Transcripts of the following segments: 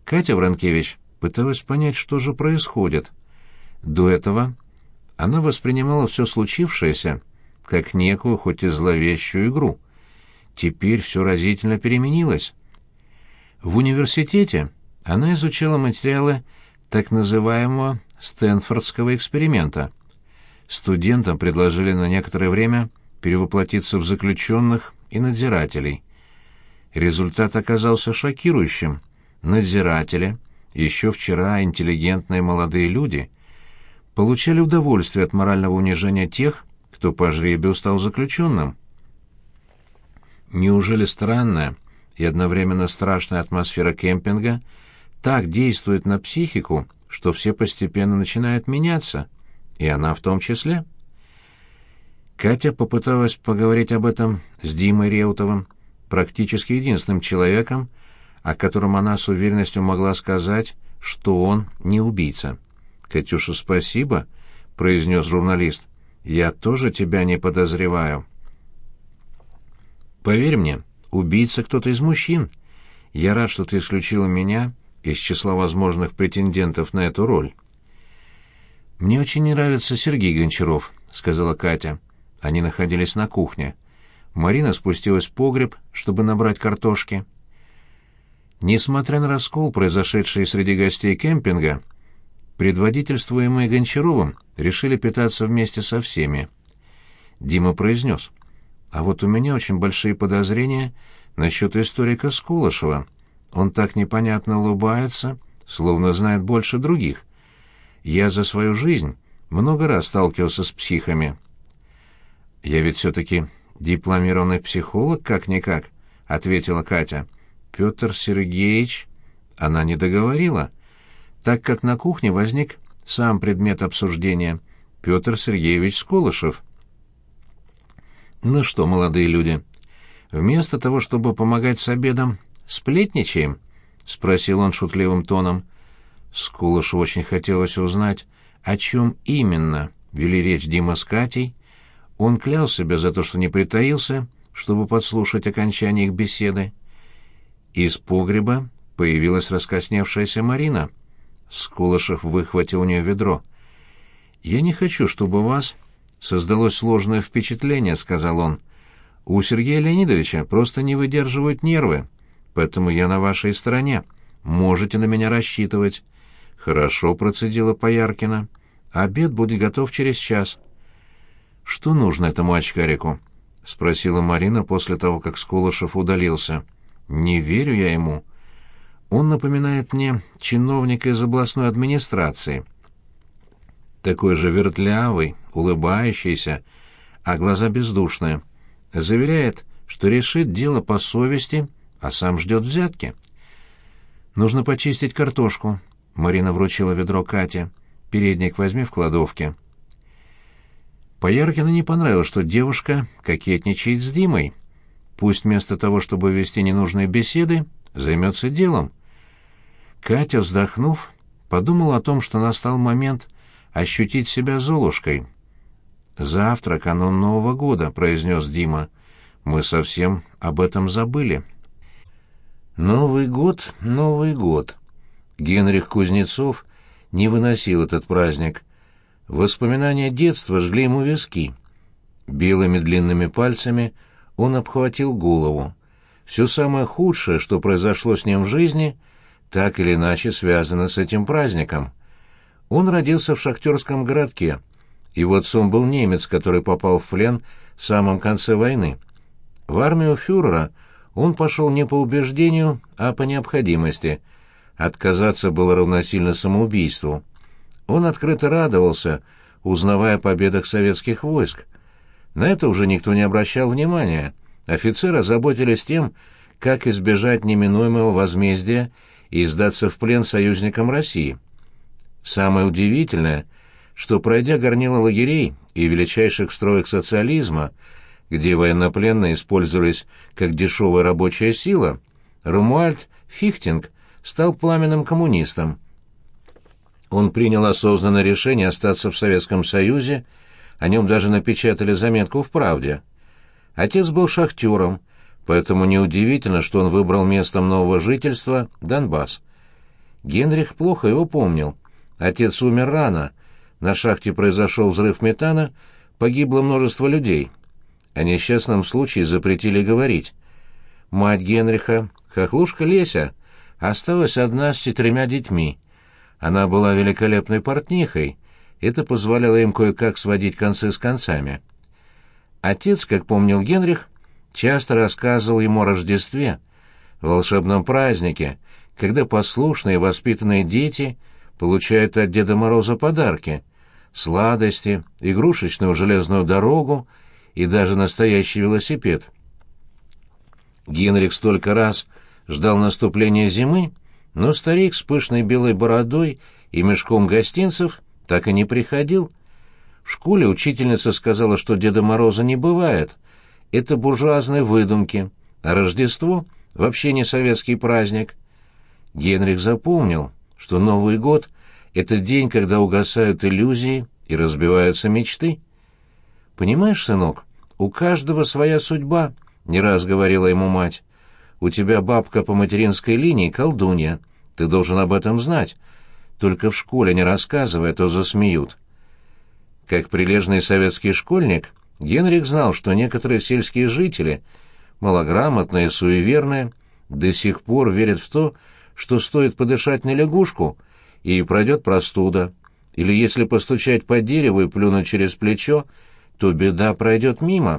Катя Вранкевич пыталась понять, что же происходит. До этого она воспринимала все случившееся как некую, хоть и зловещую игру. Теперь все разительно переменилось. В университете она изучала материалы так называемого Стэнфордского эксперимента. Студентам предложили на некоторое время перевоплотиться в заключенных и надзирателей. Результат оказался шокирующим. Надзиратели, еще вчера интеллигентные молодые люди, получали удовольствие от морального унижения тех, кто по жребию стал заключенным. Неужели странная и одновременно страшная атмосфера кемпинга так действует на психику, что все постепенно начинают меняться, и она в том числе? Катя попыталась поговорить об этом с Димой Реутовым, практически единственным человеком, о котором она с уверенностью могла сказать, что он не убийца. «Катюша, спасибо», — произнес журналист. «Я тоже тебя не подозреваю». «Поверь мне, убийца кто-то из мужчин. Я рад, что ты исключила меня из числа возможных претендентов на эту роль». «Мне очень нравится Сергей Гончаров», — сказала Катя. Они находились на кухне. Марина спустилась в погреб, чтобы набрать картошки. Несмотря на раскол, произошедший среди гостей кемпинга, предводительствуемые Гончаровым решили питаться вместе со всеми. Дима произнес: «А вот у меня очень большие подозрения насчет историка Скулышева. Он так непонятно улыбается, словно знает больше других. Я за свою жизнь много раз сталкивался с психами». «Я ведь все-таки дипломированный психолог, как-никак», — ответила Катя. «Петр Сергеевич...» Она не договорила, так как на кухне возник сам предмет обсуждения — Петр Сергеевич Скулышев. «Ну что, молодые люди, вместо того, чтобы помогать с обедом, сплетничаем?» — спросил он шутливым тоном. Скулышеву очень хотелось узнать, о чем именно вели речь Дима с Катей. Он клял себя за то, что не притаился, чтобы подслушать окончание их беседы. Из погреба появилась раскосневшаяся Марина. Скулышев выхватил у нее ведро. «Я не хочу, чтобы у вас создалось сложное впечатление», — сказал он. «У Сергея Леонидовича просто не выдерживают нервы, поэтому я на вашей стороне. Можете на меня рассчитывать». «Хорошо», — процедила Пояркина. «Обед будет готов через час». «Что нужно этому очкарику?» — спросила Марина после того, как Скулышев удалился. «Не верю я ему. Он напоминает мне чиновника из областной администрации. Такой же вертлявый, улыбающийся, а глаза бездушные. Заверяет, что решит дело по совести, а сам ждет взятки». «Нужно почистить картошку», — Марина вручила ведро Кате. «Передник возьми в кладовке». Пояркина не понравилось, что девушка кокетничает с Димой. Пусть вместо того, чтобы вести ненужные беседы, займется делом. Катя, вздохнув, подумала о том, что настал момент ощутить себя Золушкой. «Завтра канун Нового года», — произнес Дима. «Мы совсем об этом забыли». Новый год, Новый год. Генрих Кузнецов не выносил этот праздник. Воспоминания детства жгли ему виски. Белыми длинными пальцами он обхватил голову. Все самое худшее, что произошло с ним в жизни, так или иначе связано с этим праздником. Он родился в шахтерском городке. Его отцом был немец, который попал в плен в самом конце войны. В армию фюрера он пошел не по убеждению, а по необходимости. Отказаться было равносильно самоубийству. Он открыто радовался, узнавая о победах советских войск. На это уже никто не обращал внимания. Офицеры заботились тем, как избежать неминуемого возмездия и сдаться в плен союзникам России. Самое удивительное, что, пройдя горнило лагерей и величайших строек социализма, где военнопленные использовались как дешевая рабочая сила, Ромуальд Фихтинг стал пламенным коммунистом. Он принял осознанное решение остаться в Советском Союзе, о нем даже напечатали заметку в «Правде». Отец был шахтером, поэтому неудивительно, что он выбрал местом нового жительства Донбасс. Генрих плохо его помнил. Отец умер рано. На шахте произошел взрыв метана, погибло множество людей. О несчастном случае запретили говорить. Мать Генриха, хохлушка Леся, осталась одна с 4 детьми. Она была великолепной портнихой. Это позволяло им кое-как сводить концы с концами. Отец, как помнил Генрих, часто рассказывал ему о Рождестве, волшебном празднике, когда послушные воспитанные дети получают от Деда Мороза подарки, сладости, игрушечную железную дорогу и даже настоящий велосипед. Генрих столько раз ждал наступления зимы, но старик с пышной белой бородой и мешком гостинцев так и не приходил. В школе учительница сказала, что Деда Мороза не бывает. Это буржуазные выдумки, а Рождество — вообще не советский праздник. Генрих запомнил, что Новый год — это день, когда угасают иллюзии и разбиваются мечты. «Понимаешь, сынок, у каждого своя судьба», — не раз говорила ему мать. «У тебя бабка по материнской линии колдунья. Ты должен об этом знать. Только в школе не рассказывай, а то засмеют». Как прилежный советский школьник, Генрих знал, что некоторые сельские жители, малограмотные, суеверные, до сих пор верят в то, что стоит подышать на лягушку, и пройдет простуда, или если постучать по дереву и плюнуть через плечо, то беда пройдет мимо.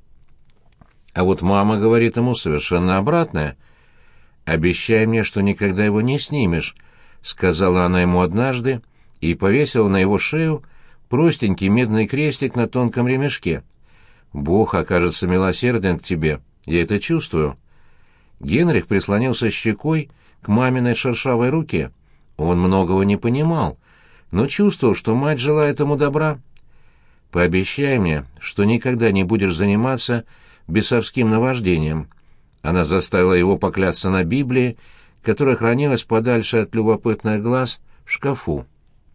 А вот мама говорит ему совершенно обратное. «Обещай мне, что никогда его не снимешь», — сказала она ему однажды и повесила на его шею простенький медный крестик на тонком ремешке. «Бог окажется милосерден к тебе, я это чувствую». Генрих прислонился щекой к маминой шершавой руке. Он многого не понимал, но чувствовал, что мать желает ему добра. «Пообещай мне, что никогда не будешь заниматься бесовским наваждением». Она заставила его поклясться на Библии, которая хранилась подальше от любопытных глаз в шкафу.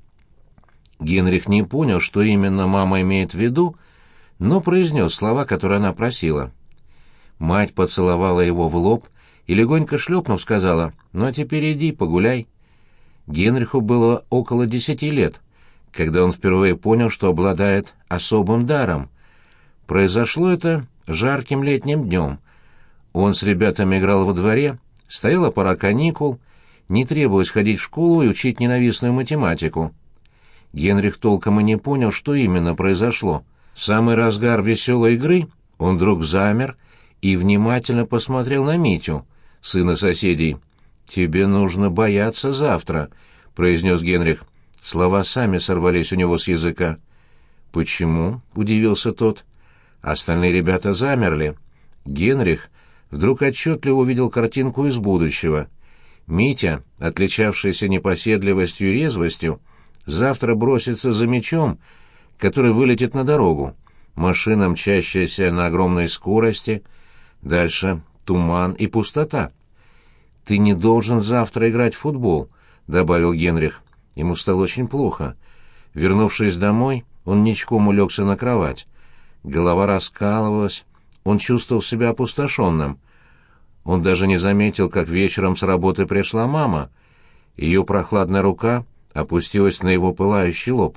Генрих не понял, что именно мама имеет в виду, но произнес слова, которые она просила. Мать поцеловала его в лоб и, легонько шлепнув, сказала: «Ну а теперь иди, погуляй». Генриху было около 10 лет, когда он впервые понял, что обладает особым даром. Произошло это жарким летним днем. Он с ребятами играл во дворе, стояла пора каникул, не требовалось ходить в школу и учить ненавистную математику. Генрих толком и не понял, что именно произошло. В самый разгар веселой игры он вдруг замер и внимательно посмотрел на Митю, сына соседей. «Тебе нужно бояться завтра», — произнес Генрих. Слова сами сорвались у него с языка. «Почему?» — удивился тот. Остальные ребята замерли. Генрих вдруг отчетливо увидел картинку из будущего. Митя, отличавшийся непоседливостью и резвостью, завтра бросится за мячом, который вылетит на дорогу. Машина, мчащаяся на огромной скорости. Дальше туман и пустота. «Ты не должен завтра играть в футбол», — добавил Генрих. Ему стало очень плохо. Вернувшись домой, он ничком улегся на кровать. Голова раскалывалась, он чувствовал себя опустошенным. Он даже не заметил, как вечером с работы пришла мама. Ее прохладная рука опустилась на его пылающий лоб.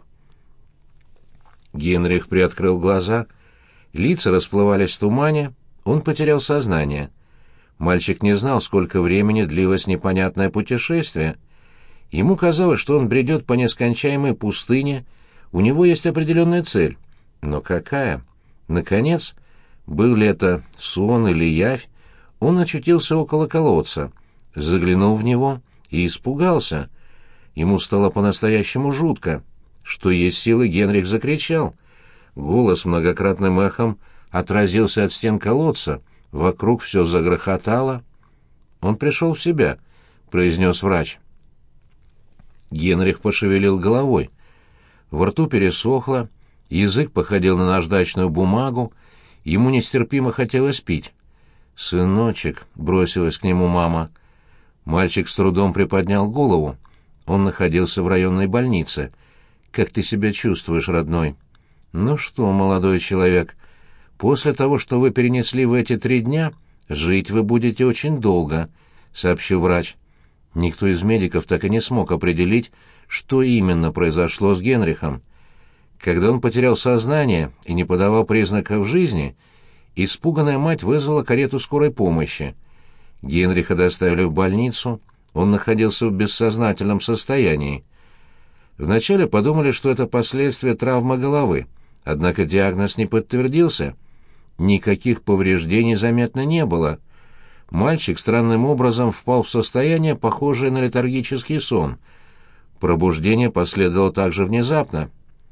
Генрих приоткрыл глаза, лица расплывались в тумане, он потерял сознание. Мальчик не знал, сколько времени длилось непонятное путешествие. Ему казалось, что он бредет по нескончаемой пустыне, у него есть определенная цель. Но какая? Наконец, был ли это сон или явь, он очутился около колодца, заглянул в него и испугался. Ему стало по-настоящему жутко. Что есть силы, Генрих закричал. Голос многократным эхом отразился от стен колодца, вокруг все загрохотало. «Он пришел в себя», — произнес врач. Генрих пошевелил головой. Во рту пересохло, язык походил на наждачную бумагу, ему нестерпимо хотелось пить. «Сыночек», — бросилась к нему мама. Мальчик с трудом приподнял голову. Он находился в районной больнице. «Как ты себя чувствуешь, родной?» «Ну что, молодой человек, после того, что вы перенесли в эти 3 дня, жить вы будете очень долго», — сообщил врач. Никто из медиков так и не смог определить, что именно произошло с Генрихом. Когда он потерял сознание и не подавал признаков жизни, испуганная мать вызвала карету скорой помощи. Генриха доставили в больницу, он находился в бессознательном состоянии. Вначале подумали, что это последствия травмы головы, однако диагноз не подтвердился. Никаких повреждений заметно не было. Мальчик странным образом впал в состояние, похожее на летаргический сон. Пробуждение последовало также внезапно.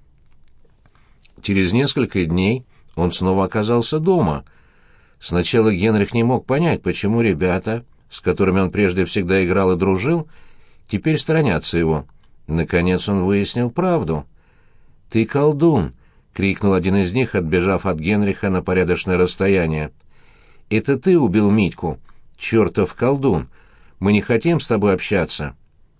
Через несколько дней он снова оказался дома. Сначала Генрих не мог понять, почему ребята, с которыми он прежде всегда играл и дружил, теперь сторонятся его. Наконец он выяснил правду. «Ты колдун!» — крикнул один из них, отбежав от Генриха на порядочное расстояние. «Это ты убил Митьку, чертов колдун! Мы не хотим с тобой общаться!»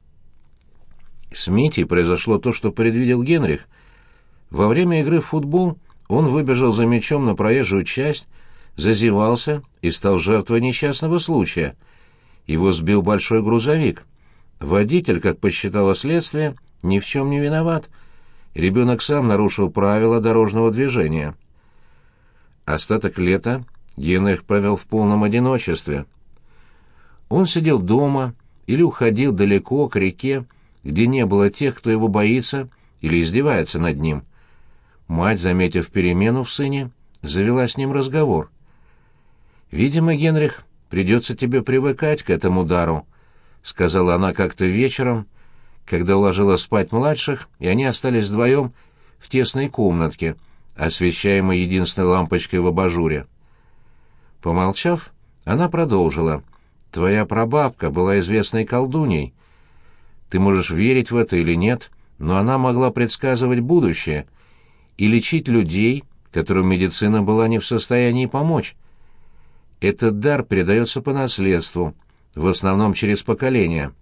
С Митей произошло то, что предвидел Генрих. Во время игры в футбол он выбежал за мячом на проезжую часть, зазевался и стал жертвой несчастного случая. Его сбил большой грузовик. Водитель, как посчитало следствие, ни в чем не виноват. Ребенок сам нарушил правила дорожного движения. Остаток лета Генрих провел в полном одиночестве. Он сидел дома или уходил далеко к реке, где не было тех, кто его боится или издевается над ним. Мать, заметив перемену в сыне, завела с ним разговор. «Видимо, Генрих, придется тебе привыкать к этому дару», — сказала она как-то вечером, когда уложила спать младших, и они остались вдвоем в тесной комнатке, освещаемой единственной лампочкой в абажуре. Помолчав, она продолжила. «Твоя прабабка была известной колдуньей. Ты можешь верить в это или нет, но она могла предсказывать будущее и лечить людей, которым медицина была не в состоянии помочь. Этот дар передается по наследству, в основном через поколения.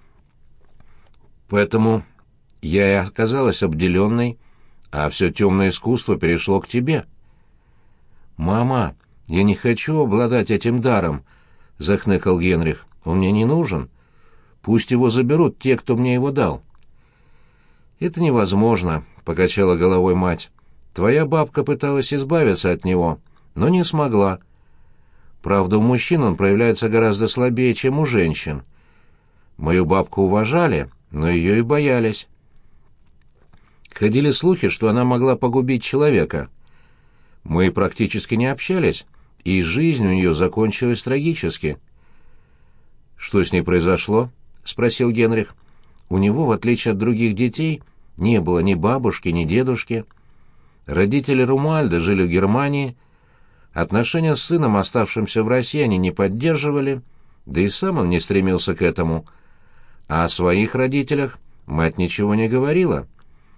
Поэтому я и оказалась обделенной, а все темное искусство перешло к тебе». «Мама, я не хочу обладать этим даром», — захныкал Генрих. «Он мне не нужен. Пусть его заберут те, кто мне его дал». «Это невозможно», — покачала головой мать. «Твоя бабка пыталась избавиться от него, но не смогла. Правда, у мужчин он проявляется гораздо слабее, чем у женщин. Мою бабку уважали, но ее и боялись. Ходили слухи, что она могла погубить человека. Мы практически не общались, и жизнь у нее закончилась трагически». «Что с ней произошло?» — спросил Генрих. У него, в отличие от других детей, не было ни бабушки, ни дедушки. Родители Румуальда жили в Германии, отношения с сыном, оставшимся в России, они не поддерживали, да и сам он не стремился к этому. А о своих родителях мать ничего не говорила.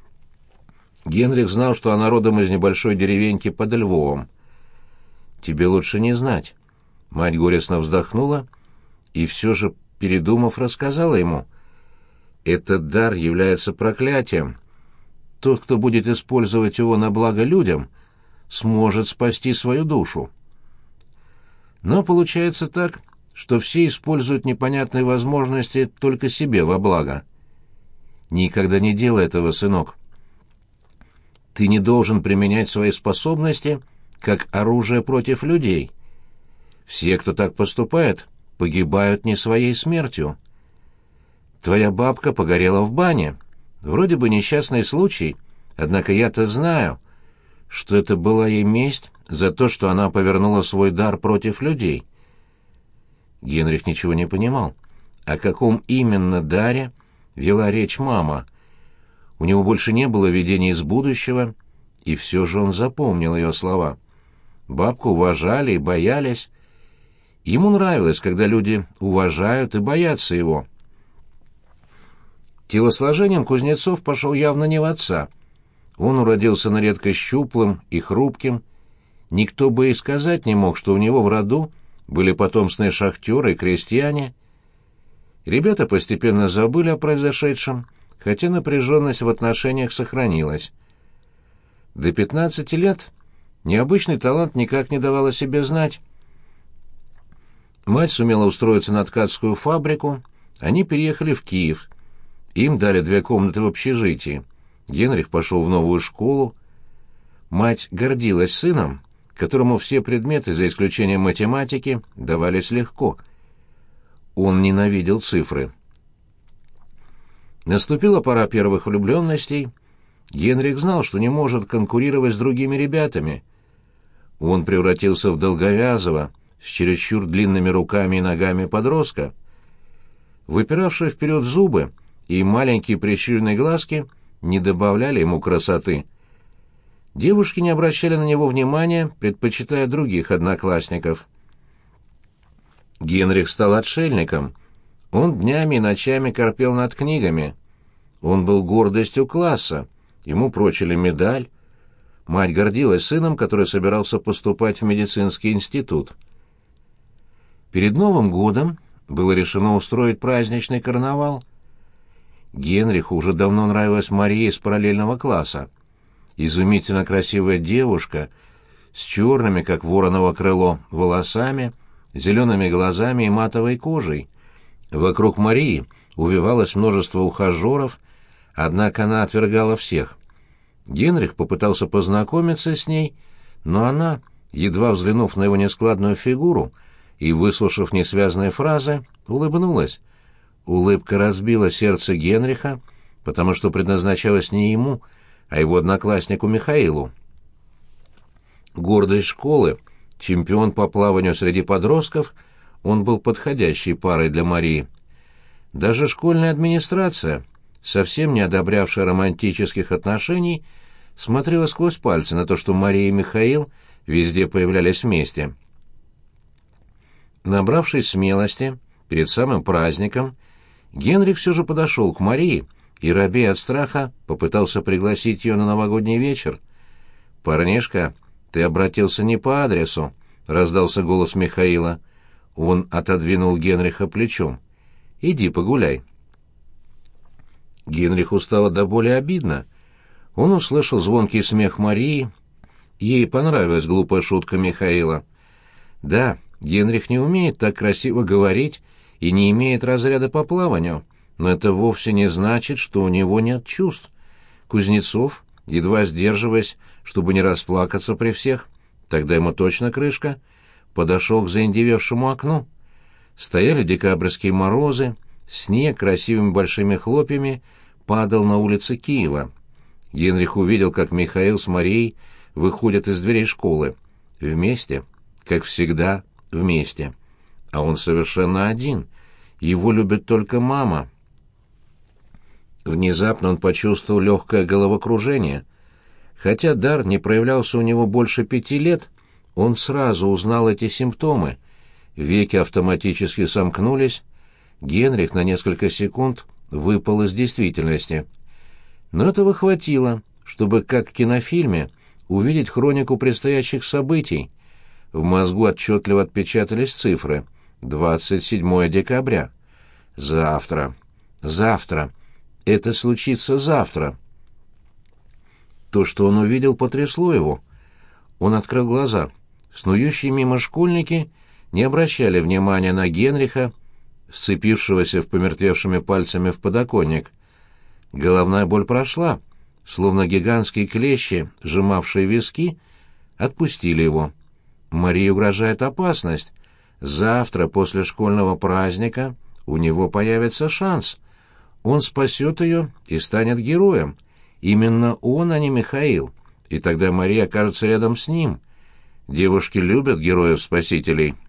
Генрих знал, что она родом из небольшой деревеньки под Львовом. «Тебе лучше не знать». Мать горестно вздохнула и все же, передумав, рассказала ему. «Этот дар является проклятием. Тот, кто будет использовать его на благо людям, сможет спасти свою душу. Но получается так, что все используют непонятные возможности только себе во благо. Никогда не делай этого, сынок. Ты не должен применять свои способности как оружие против людей. Все, кто так поступает, погибают не своей смертью. Твоя бабка погорела в бане. Вроде бы несчастный случай, однако я-то знаю, что это была ей месть за то, что она повернула свой дар против людей». Генрих ничего не понимал. О каком именно даре вела речь мама? У него больше не было видений из будущего, и все же он запомнил ее слова. Бабку уважали и боялись. Ему нравилось, когда люди уважают и боятся его. Телосложением Кузнецов пошел явно не в отца. Он уродился на редкость щуплым и хрупким. Никто бы и сказать не мог, что у него в роду были потомственные шахтеры и крестьяне. Ребята постепенно забыли о произошедшем, хотя напряженность в отношениях сохранилась. До 15 лет необычный талант никак не давал о себе знать. Мать сумела устроиться на ткацкую фабрику они переехали в Киев. Им дали 2 комнаты в общежитии. Генрих пошел в новую школу. Мать гордилась сыном, которому все предметы, за исключением математики, давались легко. Он ненавидел цифры. Наступила пора первых влюбленностей. Генрих знал, что не может конкурировать с другими ребятами. Он превратился в долговязого, с чересчур длинными руками и ногами подростка. Выпиравшие вперед зубы и маленькие прищуренные глазки не добавляли ему красоты. Девушки не обращали на него внимания, предпочитая других одноклассников. Генрих стал отшельником. Он днями и ночами корпел над книгами. Он был гордостью класса. Ему прочили медаль. Мать гордилась сыном, который собирался поступать в медицинский институт. Перед Новым годом было решено устроить праздничный карнавал. Генриху уже давно нравилась Мария из параллельного класса. Изумительно красивая девушка с черными, как вороново крыло, волосами, зелеными глазами и матовой кожей. Вокруг Марии увивалось множество ухажеров, однако она отвергала всех. Генрих попытался познакомиться с ней, но она, едва взглянув на его нескладную фигуру и выслушав несвязные фразы, улыбнулась. Улыбка разбила сердце Генриха, потому что предназначалась не ему, а его однокласснику Михаилу. Гордость школы, чемпион по плаванию среди подростков, он был подходящей парой для Марии. Даже школьная администрация, совсем не одобрявшая романтических отношений, смотрела сквозь пальцы на то, что Мария и Михаил везде появлялись вместе. Набравшись смелости, перед самым праздником, Генрих все же подошел к Марии и, робея от страха, попытался пригласить ее на новогодний вечер. «Парнишка, ты обратился не по адресу», — раздался голос Михаила. Он отодвинул Генриха плечом. «Иди погуляй». Генриху стало до боли обидно. Он услышал звонкий смех Марии. Ей понравилась глупая шутка Михаила. Да, Генрих не умеет так красиво говорить и не имеет разряда по плаванию, но это вовсе не значит, что у него нет чувств. Кузнецов, едва сдерживаясь, чтобы не расплакаться при всех, тогда ему точно крышка, подошел к заиндевевшему окну. Стояли декабрьские морозы, снег красивыми большими хлопьями падал на улицы Киева. Генрих увидел, как Михаил с Марией выходят из дверей школы. Вместе, как всегда, вместе. А он совершенно один. Его любит только мама. Внезапно он почувствовал легкое головокружение. Хотя дар не проявлялся у него больше 5 лет, он сразу узнал эти симптомы. Веки автоматически сомкнулись. Генрих на несколько секунд выпал из действительности. Но этого хватило, чтобы, как в кинофильме, увидеть хронику предстоящих событий. В мозгу отчетливо отпечатались цифры. 27 декабря. Завтра. Завтра. Это случится завтра. То, что он увидел, потрясло его. Он открыл глаза. Снующие мимо школьники не обращали внимания на Генриха, вцепившегося в помертвевшими пальцами в подоконник. Головная боль прошла, словно гигантские клещи, сжимавшие виски, отпустили его. Марии угрожает опасность. Завтра, после школьного праздника, у него появится шанс. Он спасет ее и станет героем. Именно он, а не Михаил. И тогда Мария окажется рядом с ним. Девушки любят героев-спасителей.